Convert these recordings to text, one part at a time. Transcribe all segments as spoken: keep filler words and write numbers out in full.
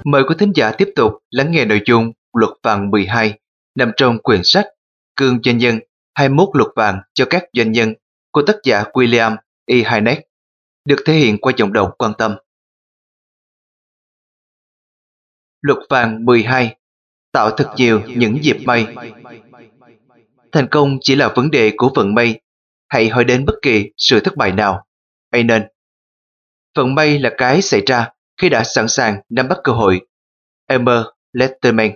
Mời quý thính giả tiếp tục lắng nghe nội dung Luật vàng mười hai nằm trong quyển sách Cương Doanh nhân hai mươi mốt luật vàng cho các doanh nhân của tác giả William E. Hynek, được thể hiện qua giọng đọc Quan Tâm. Luật vàng mười hai: tạo thật nhiều những dịp may. Thành công chỉ là vấn đề của vận may. Hãy hỏi đến bất kỳ sự thất bại nào. Vậy nên, vận may là cái xảy ra khi đã sẵn sàng nắm bắt cơ hội. Elmer Letterman.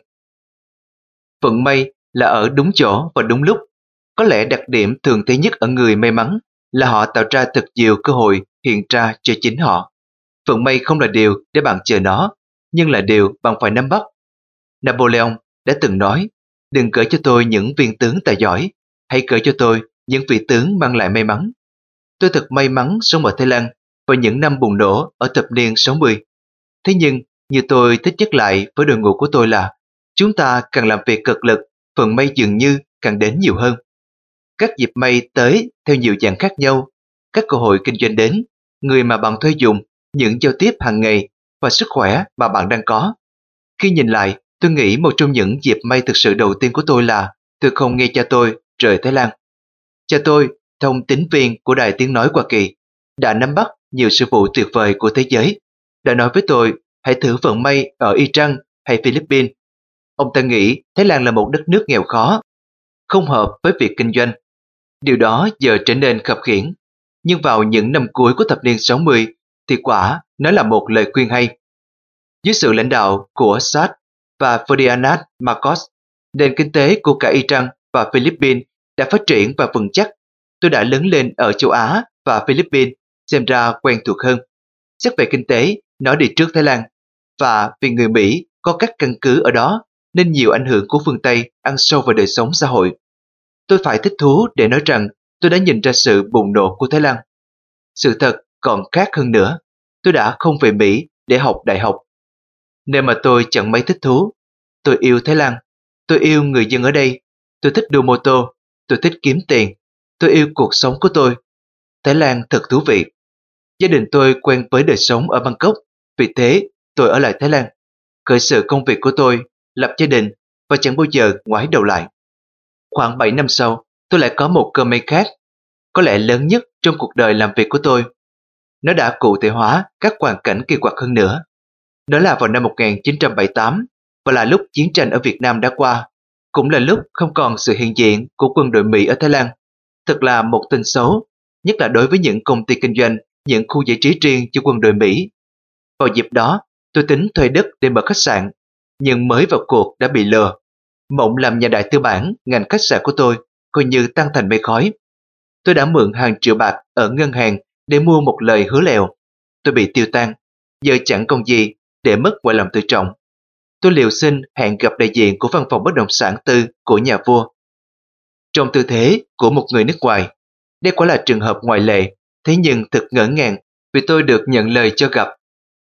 Vận may là ở đúng chỗ và đúng lúc. Có lẽ đặc điểm thường thấy nhất ở người may mắn là họ tạo ra thật nhiều cơ hội hiện ra cho chính họ. Vận may không là điều để bạn chờ nó, nhưng là điều bạn phải nắm bắt. Napoleon đã từng nói, đừng gửi cho tôi những viên tướng tài giỏi, hãy gửi cho tôi những vị tướng mang lại may mắn. Tôi thật may mắn sống ở Thái Lan vào những năm bùng nổ ở thập niên sáu mươi. Thế nhưng, như tôi thích nhắc lại với đội ngũ của tôi là, chúng ta càng làm việc cực lực, vận may dường như càng đến nhiều hơn. Các dịp may tới theo nhiều dạng khác nhau, các cơ hội kinh doanh đến, người mà bạn thuê dùng, những giao tiếp hàng ngày và sức khỏe mà bạn đang có. Khi nhìn lại, tôi nghĩ một trong những dịp may thực sự đầu tiên của tôi là tôi không nghe cha tôi rời Thái Lan. Cha tôi, thông tín viên của Đài Tiếng Nói Hoa Kỳ, đã nắm bắt nhiều sự vụ tuyệt vời của thế giới, đã nói với tôi hãy thử vận may ở Iran hay Philippines. Ông ta nghĩ Thái Lan là một đất nước nghèo khó, không hợp với việc kinh doanh. Điều đó giờ trở nên khập khiễng, nhưng vào những năm cuối của thập niên sáu mươi thì quả nó là một lời khuyên hay. Dưới sự lãnh đạo của Saad và Ferdinand Marcos, nền kinh tế của cả Iran và Philippines đã phát triển và vững chắc. Tôi đã lớn lên ở châu Á và Philippines, xem ra quen thuộc hơn. Xét về kinh tế, nó đi trước Thái Lan, và vì người Mỹ có các căn cứ ở đó nên nhiều ảnh hưởng của phương Tây ăn sâu vào đời sống xã hội. Tôi phải thích thú để nói rằng tôi đã nhìn ra sự bùng nổ của Thái Lan. Sự thật còn khác hơn nữa, tôi đã không về Mỹ để học đại học, nên mà tôi chẳng mấy thích thú. Tôi yêu Thái Lan, tôi yêu người dân ở đây, tôi thích đua mô tô, tôi thích kiếm tiền, tôi yêu cuộc sống của tôi. Thái Lan thật thú vị. Gia đình tôi quen với đời sống ở Bangkok, vì thế tôi ở lại Thái Lan, khởi sự công việc của tôi, lập gia đình và chẳng bao giờ ngoái đầu lại. Khoảng bảy năm sau, tôi lại có một cơ may khác, có lẽ lớn nhất trong cuộc đời làm việc của tôi. Nó đã cụ thể hóa các hoàn cảnh kỳ quặc hơn nữa. Đó là vào năm một nghìn chín trăm bảy mươi tám, và là lúc chiến tranh ở Việt Nam đã qua, cũng là lúc không còn sự hiện diện của quân đội Mỹ ở Thái Lan. Thật là một tin xấu, nhất là đối với những công ty kinh doanh, những khu giải trí riêng cho quân đội Mỹ. Vào dịp đó, tôi tính thuê đất để mở khách sạn, nhưng mới vào cuộc đã bị lừa. Mộng làm nhà đại tư bản ngành khách sạn của tôi coi như tan thành mây khói. Tôi đã mượn hàng triệu bạc ở ngân hàng để mua một lời hứa lèo. Tôi bị tiêu tan, giờ chẳng còn gì để mất ngoài lòng tự trọng. Tôi liều xin hẹn gặp đại diện của văn phòng bất động sản tư của nhà vua. Trong tư thế của một người nước ngoài, đây quả là trường hợp ngoại lệ, thế nhưng thật ngỡ ngàng vì tôi được nhận lời cho gặp.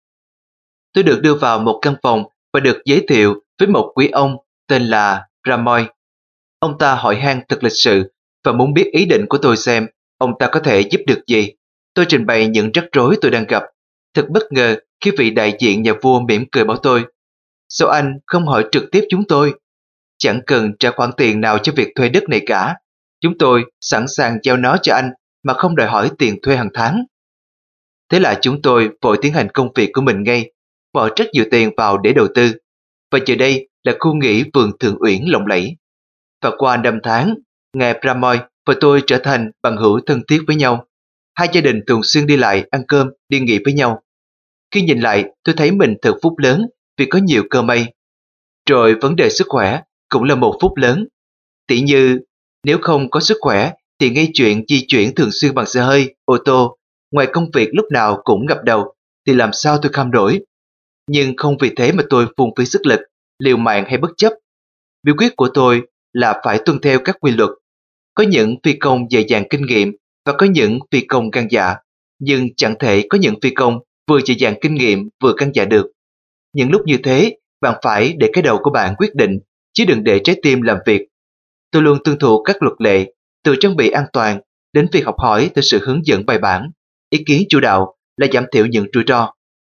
Tôi được đưa vào một căn phòng và được giới thiệu với một quý ông tên là Ramoy. Ông ta hỏi han thật lịch sự và muốn biết ý định của tôi xem ông ta có thể giúp được gì. Tôi trình bày những rắc rối tôi đang gặp. Thật bất ngờ khi vị đại diện nhà vua mỉm cười bảo tôi, sao anh không hỏi trực tiếp chúng tôi? Chẳng cần trả khoản tiền nào cho việc thuê đất này cả. Chúng tôi sẵn sàng giao nó cho anh mà không đòi hỏi tiền thuê hàng tháng. Thế là chúng tôi vội tiến hành công việc của mình ngay, bỏ rất nhiều tiền vào để đầu tư. Và giờ đây là khu nghỉ vườn Thượng Uyển lộng lẫy. Và qua năm tháng, ngài Pramoy và tôi trở thành bằng hữu thân thiết với nhau. Hai gia đình thường xuyên đi lại ăn cơm, đi nghỉ với nhau. Khi nhìn lại, tôi thấy mình thật phúc lớn vì có nhiều cơ may. Rồi vấn đề sức khỏe cũng là một phúc lớn. Tỉ như, nếu không có sức khỏe thì ngay chuyện di chuyển thường xuyên bằng xe hơi, ô tô, ngoài công việc lúc nào cũng ngập đầu, thì làm sao tôi kham nổi. Nhưng không vì thế mà tôi phung phí sức lực, liều mạng hay bất chấp. Bí quyết của tôi là phải tuân theo các quy luật. Có những phi công dày dạn kinh nghiệm và có những phi công gan dạ, nhưng chẳng thể có những phi công vừa dày dạn kinh nghiệm vừa gan dạ được. Những lúc như thế, bạn phải để cái đầu của bạn quyết định, chứ đừng để trái tim làm việc. Tôi luôn tuân thủ các luật lệ, từ trang bị an toàn đến việc học hỏi từ sự hướng dẫn bài bản. Ý kiến chủ đạo là giảm thiểu những rủi ro.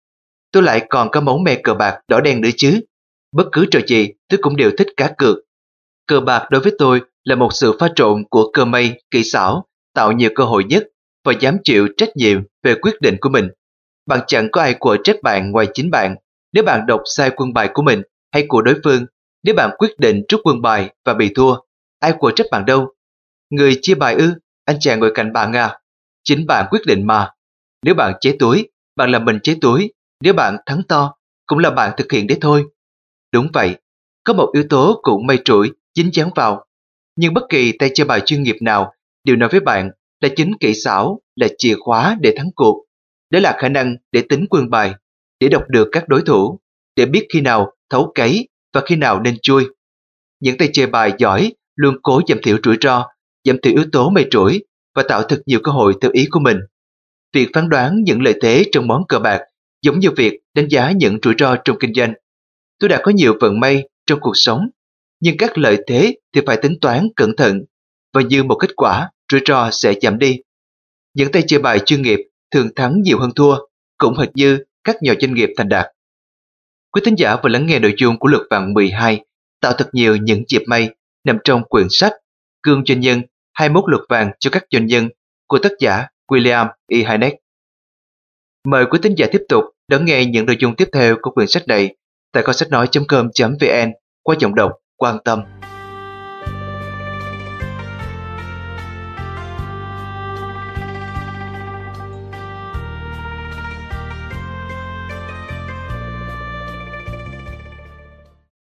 tôi lại còn có máu me cờ bạc đỏ đen nữa chứ. Bất cứ trò gì tôi cũng đều thích cá cược. Cờ bạc đối với tôi là một sự pha trộn của cơ may, kỹ xảo, tạo nhiều cơ hội nhất và dám chịu trách nhiệm về quyết định của mình. Bạn chẳng có ai quở trách bạn ngoài chính bạn nếu bạn đọc sai quân bài của mình hay của đối phương. Nếu bạn quyết định rút quân bài và bị thua, ai quở trách bạn đâu. Người chia bài ư? Anh chàng ngồi cạnh bạn à? Chính bạn quyết định mà. Nếu bạn chế túi, bạn làm mình chế túi. Nếu bạn thắng to, cũng là bạn thực hiện đấy thôi. Đúng vậy, có một yếu tố cũng may rủi dính dáng vào. Nhưng bất kỳ tay chơi bài chuyên nghiệp nào đều nói với bạn là chính kỹ xảo là chìa khóa để thắng cuộc. Đó là khả năng để tính quân bài, để đọc được các đối thủ, để biết khi nào thấu cấy và khi nào nên chui. Những tay chơi bài giỏi luôn cố giảm thiểu rủi ro, giảm thiểu yếu tố may rủi và tạo thật nhiều cơ hội theo ý của mình. Việc phán đoán những lợi thế trong món cờ bạc giống như việc đánh giá những rủi ro trong kinh doanh. Tôi đã có nhiều vận may trong cuộc sống, nhưng các lợi thế thì phải tính toán cẩn thận, và như một kết quả, rủi ro sẽ giảm đi. Những tay chơi bài chuyên nghiệp thường thắng nhiều hơn thua, cũng hệt như các nhà doanh nghiệp thành đạt. Quý thính giả vừa lắng nghe nội dung của luật vạn mười hai, tạo thật nhiều những dịp may, nằm trong quyển sách Gương Doanh nhân hai mươi mốt luật vàng cho các doanh nhân của tác giả William E. Hynek. Mời quý thính giả tiếp tục đón nghe những nội dung tiếp theo của quyển sách này tại kho sách nói chấm com chấm vn qua giọng đọc Quan Tâm.